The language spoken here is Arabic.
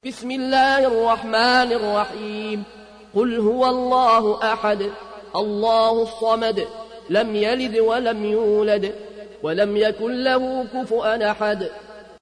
بسم الله الرحمن الرحيم. قل هو الله أحد الله الصمد لم يلد ولم يولد ولم يكن له كفؤا أحد.